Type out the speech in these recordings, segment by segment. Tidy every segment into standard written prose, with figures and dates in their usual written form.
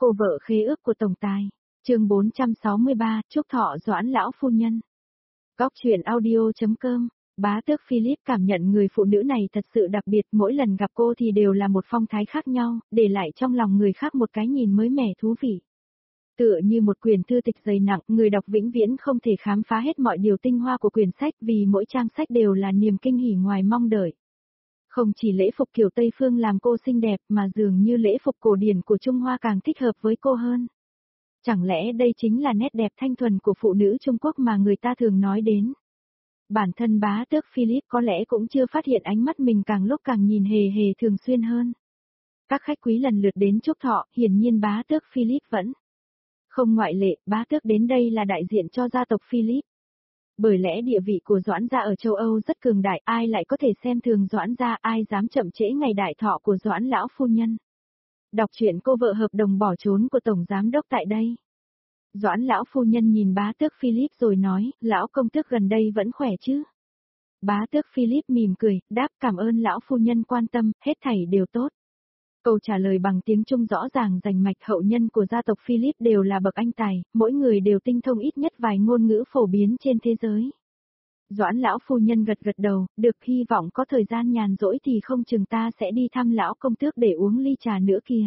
Cô vợ khế ước của tổng tài. Chương 463, chúc thọ Doãn lão phu nhân. Góc truyện audio.com. Bá tước Philip cảm nhận người phụ nữ này thật sự đặc biệt, mỗi lần gặp cô thì đều là một phong thái khác nhau, để lại trong lòng người khác một cái nhìn mới mẻ thú vị. Tựa như một quyển thư tịch dày nặng, người đọc vĩnh viễn không thể khám phá hết mọi điều tinh hoa của quyển sách, vì mỗi trang sách đều là niềm kinh hỉ ngoài mong đợi. Không chỉ lễ phục kiểu Tây Phương làm cô xinh đẹp, mà dường như lễ phục cổ điển của Trung Hoa càng thích hợp với cô hơn. Chẳng lẽ đây chính là nét đẹp thanh thuần của phụ nữ Trung Quốc mà người ta thường nói đến? Bản thân bá tước Philip có lẽ cũng chưa phát hiện ánh mắt mình càng lúc càng nhìn hề hề thường xuyên hơn. Các khách quý lần lượt đến chúc thọ, hiển nhiên bá tước Philip vẫn không ngoại lệ, bá tước đến đây là đại diện cho gia tộc Philip. Bởi lẽ địa vị của Doãn gia ở châu Âu rất cường đại, ai lại có thể xem thường Doãn gia, ai dám chậm trễ ngày đại thọ của Doãn lão phu nhân. Đọc truyện cô vợ hợp đồng bỏ trốn của tổng giám đốc tại đây. Doãn lão phu nhân nhìn bá tước Philip rồi nói, lão công tước gần đây vẫn khỏe chứ? Bá tước Philip mỉm cười, đáp cảm ơn lão phu nhân quan tâm, hết thảy đều tốt. Câu trả lời bằng tiếng Trung rõ ràng rành mạch, hậu nhân của gia tộc Philip đều là bậc anh tài, mỗi người đều tinh thông ít nhất vài ngôn ngữ phổ biến trên thế giới. Doãn lão phu nhân gật gật đầu, được, hy vọng có thời gian nhàn rỗi thì không chừng ta sẽ đi thăm lão công tước để uống ly trà nữa kìa.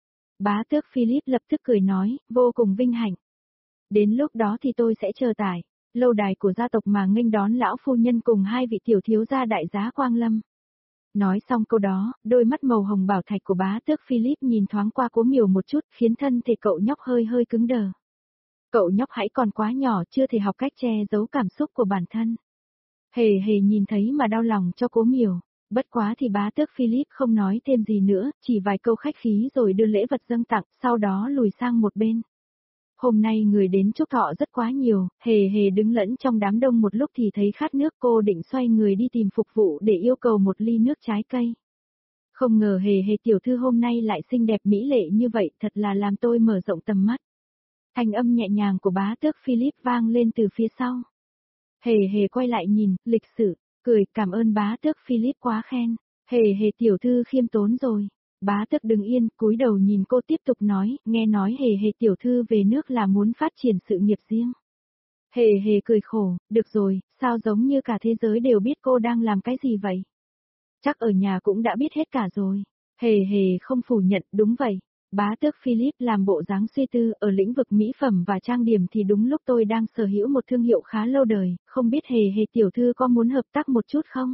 Bá tước Philip lập tức cười nói, vô cùng vinh hạnh. Đến lúc đó thì tôi sẽ chờ tại lâu đài của gia tộc mà nghênh đón lão phu nhân cùng hai vị tiểu thiếu gia đại giá Quang Lâm. Nói xong câu đó, đôi mắt màu hồng bảo thạch của bá tước Philip nhìn thoáng qua Cố Miểu một chút, khiến thân thể cậu nhóc hơi hơi cứng đờ. Cậu nhóc hãy còn quá nhỏ, chưa thể học cách che giấu cảm xúc của bản thân. Hề hề nhìn thấy mà đau lòng cho Cố Miểu. Bất quá thì bá tước Philip không nói thêm gì nữa, chỉ vài câu khách khí rồi đưa lễ vật dâng tặng, sau đó lùi sang một bên. Hôm nay người đến chúc thọ rất quá nhiều, hề hề đứng lẫn trong đám đông một lúc thì thấy khát nước, cô định xoay người đi tìm phục vụ để yêu cầu một ly nước trái cây. Không ngờ hề hề tiểu thư hôm nay lại xinh đẹp mỹ lệ như vậy, thật là làm tôi mở rộng tầm mắt. Thanh âm nhẹ nhàng của bá tước Philip vang lên từ phía sau. Hề hề quay lại nhìn, lịch sự, cười, cảm ơn bá tước Philip quá khen. Hề hề tiểu thư khiêm tốn rồi. Bá tước đứng yên, cúi đầu nhìn cô tiếp tục nói, nghe nói hề hề tiểu thư về nước là muốn phát triển sự nghiệp riêng. Hề hề cười khổ, được rồi, sao giống như cả thế giới đều biết cô đang làm cái gì vậy? Chắc ở nhà cũng đã biết hết cả rồi. Hề hề không phủ nhận, đúng vậy. Bá tước Philip làm bộ dáng suy tư, ở lĩnh vực mỹ phẩm và trang điểm thì đúng lúc tôi đang sở hữu một thương hiệu khá lâu đời, không biết hề hề tiểu thư có muốn hợp tác một chút không?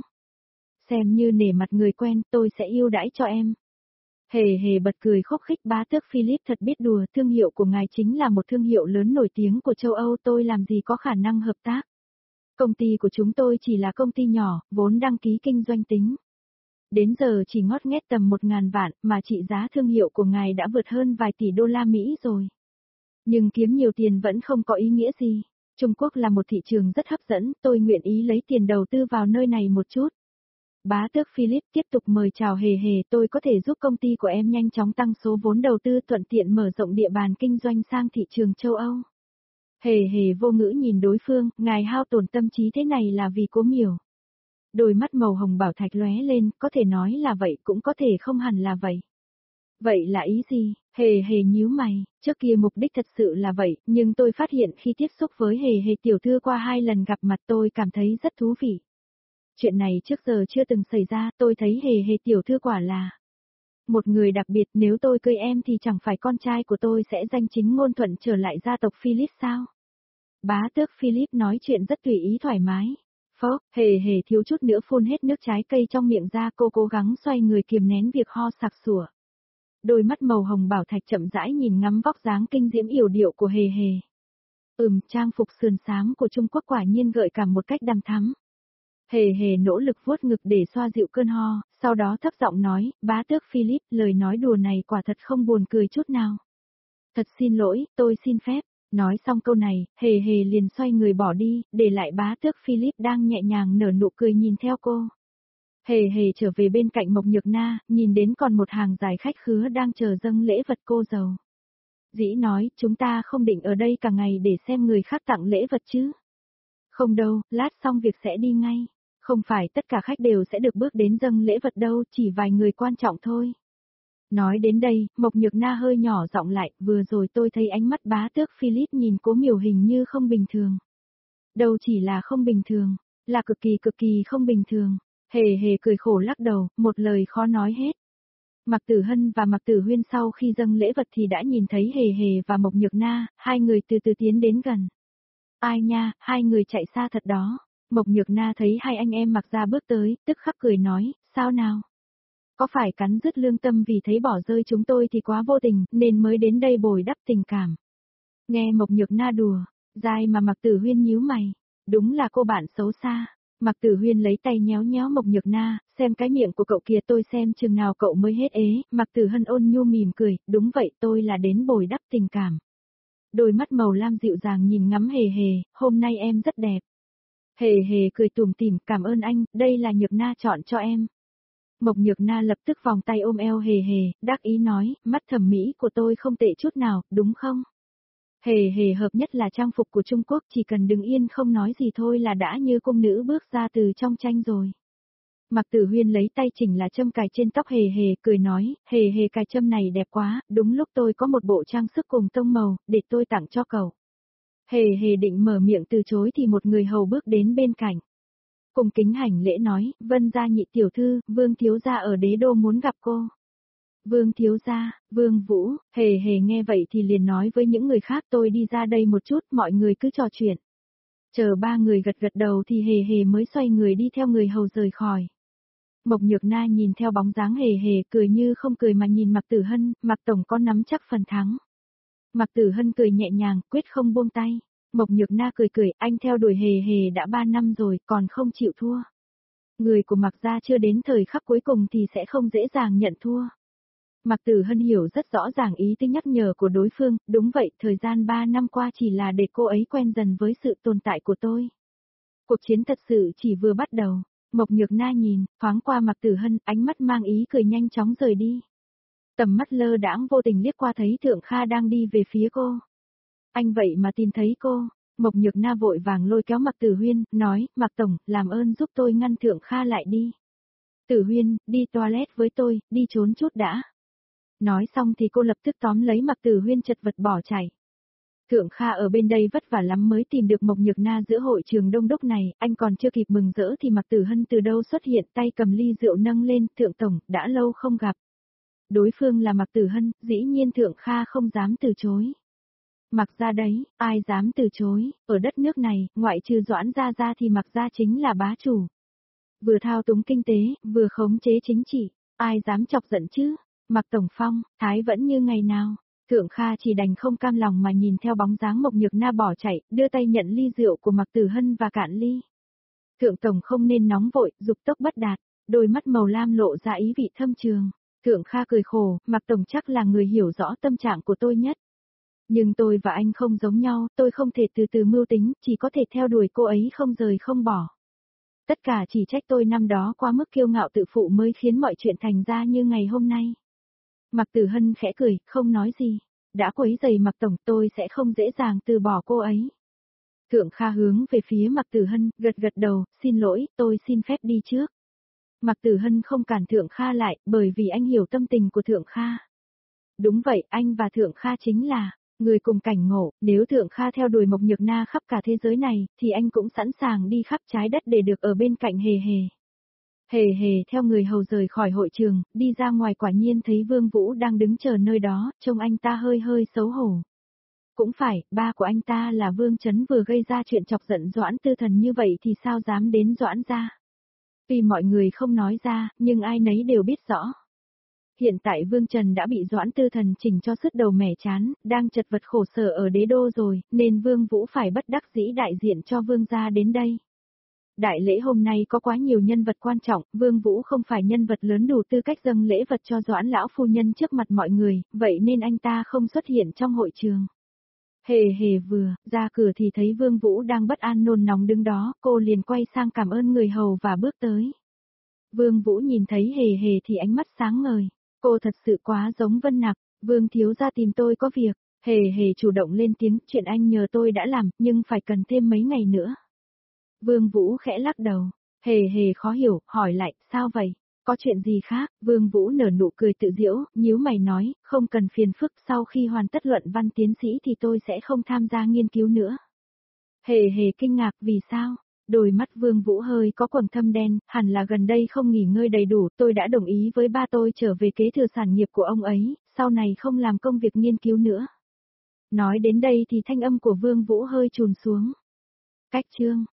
Xem như nể mặt người quen, tôi sẽ ưu đãi cho em. Hề hề bật cười khúc khích, bá tước Philip thật biết đùa, thương hiệu của ngài chính là một thương hiệu lớn nổi tiếng của châu Âu, tôi làm gì có khả năng hợp tác. Công ty của chúng tôi chỉ là công ty nhỏ, vốn đăng ký kinh doanh tính. Đến giờ chỉ ngót nghét tầm 1.000 vạn, mà trị giá thương hiệu của ngài đã vượt hơn vài tỷ đô la Mỹ rồi. Nhưng kiếm nhiều tiền vẫn không có ý nghĩa gì. Trung Quốc là một thị trường rất hấp dẫn, tôi nguyện ý lấy tiền đầu tư vào nơi này một chút. Bá tước Philip tiếp tục mời chào hề hề, tôi có thể giúp công ty của em nhanh chóng tăng số vốn đầu tư, thuận tiện mở rộng địa bàn kinh doanh sang thị trường châu Âu. Hề hề vô ngữ nhìn đối phương, ngài hao tổn tâm trí thế này là vì Cố Miểu. Đôi mắt màu hồng bảo thạch lóe lên, có thể nói là vậy, cũng có thể không hẳn là vậy. Vậy là ý gì? Hề hề nhíu mày, trước kia mục đích thật sự là vậy, nhưng tôi phát hiện khi tiếp xúc với hề hề tiểu thư qua 2 lần gặp mặt tôi cảm thấy rất thú vị. Chuyện này trước giờ chưa từng xảy ra, tôi thấy hề hề tiểu thư quả là một người đặc biệt, nếu tôi cưới em thì chẳng phải con trai của tôi sẽ danh chính ngôn thuận trở lại gia tộc Philip sao? Bá tước Philip nói chuyện rất tùy ý thoải mái. Phốc, hề hề thiếu chút nữa phun hết nước trái cây trong miệng ra, cô cố gắng xoay người kiềm nén việc ho sặc sủa. Đôi mắt màu hồng bảo thạch chậm rãi nhìn ngắm vóc dáng kinh diễm yểu điệu của hề hề. Trang phục sườn xám của Trung Quốc quả nhiên gợi cảm một cách đằm thắm. Hề hề nỗ lực vuốt ngực để xoa dịu cơn ho, sau đó thấp giọng nói, bá tước Philip, lời nói đùa này quả thật không buồn cười chút nào. Thật xin lỗi, tôi xin phép. Nói xong câu này, hề hề liền xoay người bỏ đi, để lại bá tước Philip đang nhẹ nhàng nở nụ cười nhìn theo cô. Hề hề trở về bên cạnh Mộc Nhược Na, nhìn đến còn một hàng dài khách khứa đang chờ dâng lễ vật cô dâu. Dĩ nói, chúng ta không định ở đây cả ngày để xem người khác tặng lễ vật chứ. Không đâu, lát xong việc sẽ đi ngay. Không phải tất cả khách đều sẽ được bước đến dâng lễ vật đâu, chỉ vài người quan trọng thôi. Nói đến đây, Mộc Nhược Na hơi nhỏ giọng lại, vừa rồi tôi thấy ánh mắt bá tước Philip nhìn Cố Miểu hình như không bình thường. Đâu chỉ là không bình thường, là cực kỳ không bình thường. Hề hề cười khổ lắc đầu, một lời khó nói hết. Mạc Tử Hân và Mạc Tử Huyên sau khi dâng lễ vật thì đã nhìn thấy Hề Hề và Mộc Nhược Na, hai người từ từ tiến đến gần. Ai nha, hai người chạy xa thật đó. Mộc Nhược Na thấy hai anh em Mạc gia bước tới, tức khắc cười nói, sao nào? Có phải cắn rứt lương tâm vì thấy bỏ rơi chúng tôi thì quá vô tình, nên mới đến đây bồi đắp tình cảm. Nghe Mộc Nhược Na đùa, dai mà Mạc Tử Huyên nhíu mày. Đúng là cô bạn xấu xa. Mạc Tử Huyên lấy tay nhéo nhéo Mộc Nhược Na, xem cái miệng của cậu kia tôi xem chừng nào cậu mới hết ế. Mạc Tử Hân ôn nhu mỉm cười, đúng vậy tôi là đến bồi đắp tình cảm. Đôi mắt màu lam dịu dàng nhìn ngắm Hề Hề, hôm nay em rất đẹp. Hề Hề cười tủm tỉm, cảm ơn anh, đây là Nhược Na chọn cho em. Mộc Nhược Na lập tức vòng tay ôm eo Hề Hề, đắc ý nói, mắt thẩm mỹ của tôi không tệ chút nào, đúng không? Hề Hề hợp nhất là trang phục của Trung Quốc, chỉ cần đứng yên không nói gì thôi là đã như cung nữ bước ra từ trong tranh rồi. Mạc Tử Huyên lấy tay chỉnh là châm cài trên tóc Hề Hề, cười nói, Hề Hề cài châm này đẹp quá, đúng lúc tôi có một bộ trang sức cùng tông màu, để tôi tặng cho cậu. Hề Hề định mở miệng từ chối thì một người hầu bước đến bên cạnh. Cùng kính hành lễ nói, Vân gia nhị tiểu thư, Vương thiếu gia ở Đế Đô muốn gặp cô. Vương thiếu gia, Vương Vũ, Hề Hề nghe vậy thì liền nói với những người khác tôi đi ra đây một chút, mọi người cứ trò chuyện. Chờ ba người gật gật đầu thì Hề Hề mới xoay người đi theo người hầu rời khỏi. Mộc Nhược Na nhìn theo bóng dáng Hề Hề cười như không cười mà nhìn Mạc Tử Hân, Mạc Tổng có nắm chắc phần thắng. Mạc Tử Hân cười nhẹ nhàng, quyết không buông tay. Mộc Nhược Na cười cười, anh theo đuổi Hề Hề đã 3 năm rồi, còn không chịu thua. Người của Mạc gia chưa đến thời khắc cuối cùng thì sẽ không dễ dàng nhận thua. Mạc Tử Hân hiểu rất rõ ràng ý tứ nhắc nhở của đối phương, đúng vậy, thời gian 3 năm qua chỉ là để cô ấy quen dần với sự tồn tại của tôi. Cuộc chiến thật sự chỉ vừa bắt đầu. Mộc Nhược Na nhìn, thoáng qua Mạc Tử Hân, ánh mắt mang ý cười nhanh chóng rời đi. Tầm mắt lơ đãng vô tình liếc qua thấy Thượng Kha đang đi về phía cô. Anh vậy mà tìm thấy cô. Mộc Nhược Na vội vàng lôi kéo Mạc Tử Huyên, nói, Mạc Tổng, làm ơn giúp tôi ngăn Thượng Kha lại đi. Tử Huyên, đi toilet với tôi, đi trốn chút đã. Nói xong thì cô lập tức tóm lấy Mạc Tử Huyên chật vật bỏ chạy. Thượng Kha ở bên đây vất vả lắm mới tìm được Mộc Nhược Na giữa hội trường đông đúc này, anh còn chưa kịp mừng rỡ thì Mạc Tử Hân từ đâu xuất hiện, tay cầm ly rượu nâng lên, Thượng Tổng, đã lâu không gặp. Đối phương là Mạc Tử Hân, dĩ nhiên Thượng Kha không dám từ chối. Mạc gia đấy, ai dám từ chối, ở đất nước này, ngoại trừ Doãn gia ra thì Mạc gia chính là bá chủ. Vừa thao túng kinh tế, vừa khống chế chính trị, ai dám chọc giận chứ? Mạc Tổng Phong, thái vẫn như ngày nào. Thượng Kha chỉ đành không cam lòng mà nhìn theo bóng dáng Mộc Nhược Na bỏ chạy, đưa tay nhận ly rượu của Mạc Tử Hân và cạn ly. Thượng Tổng không nên nóng vội, dục tốc bất đạt, đôi mắt màu lam lộ ra ý vị thâm trường. Thượng Kha cười khổ, Mạc Tổng chắc là người hiểu rõ tâm trạng của tôi nhất. Nhưng tôi và anh không giống nhau, tôi không thể từ từ mưu tính, chỉ có thể theo đuổi cô ấy không rời không bỏ. Tất cả chỉ trách tôi năm đó quá mức kiêu ngạo tự phụ mới khiến mọi chuyện thành ra như ngày hôm nay. Mạc Tử Hân khẽ cười, không nói gì. Đã quấy rầy Mạc Tổng, tôi sẽ không dễ dàng từ bỏ cô ấy. Thượng Kha hướng về phía Mạc Tử Hân, gật gật đầu, xin lỗi, tôi xin phép đi trước. Mạc Tử Hân không cản Thượng Kha lại, bởi vì anh hiểu tâm tình của Thượng Kha. Đúng vậy, anh và Thượng Kha chính là người cùng cảnh ngộ, nếu Thượng Kha theo đuổi Mộc Nhược Na khắp cả thế giới này, thì anh cũng sẵn sàng đi khắp trái đất để được ở bên cạnh Hề Hề. Hề Hề theo người hầu rời khỏi hội trường, đi ra ngoài quả nhiên thấy Vương Vũ đang đứng chờ nơi đó, trông anh ta hơi hơi xấu hổ. Cũng phải, ba của anh ta là Vương Chấn vừa gây ra chuyện chọc giận Doãn Tư Thần như vậy thì sao dám đến Doãn gia. Tuy mọi người không nói ra, nhưng ai nấy đều biết rõ. Hiện tại Vương Trần đã bị Doãn Tư Thần chỉnh cho sứt đầu mẻ chán, đang chật vật khổ sở ở Đế Đô rồi, nên Vương Vũ phải bất đắc dĩ đại diện cho Vương gia đến đây. Đại lễ hôm nay có quá nhiều nhân vật quan trọng, Vương Vũ không phải nhân vật lớn đủ tư cách dâng lễ vật cho Doãn lão phu nhân trước mặt mọi người, vậy nên anh ta không xuất hiện trong hội trường. Hề Hề vừa ra cửa thì thấy Vương Vũ đang bất an nôn nóng đứng đó, cô liền quay sang cảm ơn người hầu và bước tới. Vương Vũ nhìn thấy Hề Hề thì ánh mắt sáng ngời, cô thật sự quá giống Vân Nặc, Vương thiếu gia tìm tôi có việc. Hề Hề chủ động lên tiếng, chuyện anh nhờ tôi đã làm, nhưng phải cần thêm mấy ngày nữa. Vương Vũ khẽ lắc đầu, Hề Hề khó hiểu, hỏi lại, sao vậy? Có chuyện gì khác? Vương Vũ nở nụ cười tự giễu, nhíu mày nói, không cần phiền phức, sau khi hoàn tất luận văn tiến sĩ thì tôi sẽ không tham gia nghiên cứu nữa. Hề hề kinh ngạc, vì sao? Đôi mắt Vương Vũ hơi có quầng thâm đen, hẳn là gần đây không nghỉ ngơi đầy đủ, tôi đã đồng ý với ba tôi trở về kế thừa sản nghiệp của ông ấy, sau này không làm công việc nghiên cứu nữa. Nói đến đây thì thanh âm của Vương Vũ hơi trùn xuống. Cách chương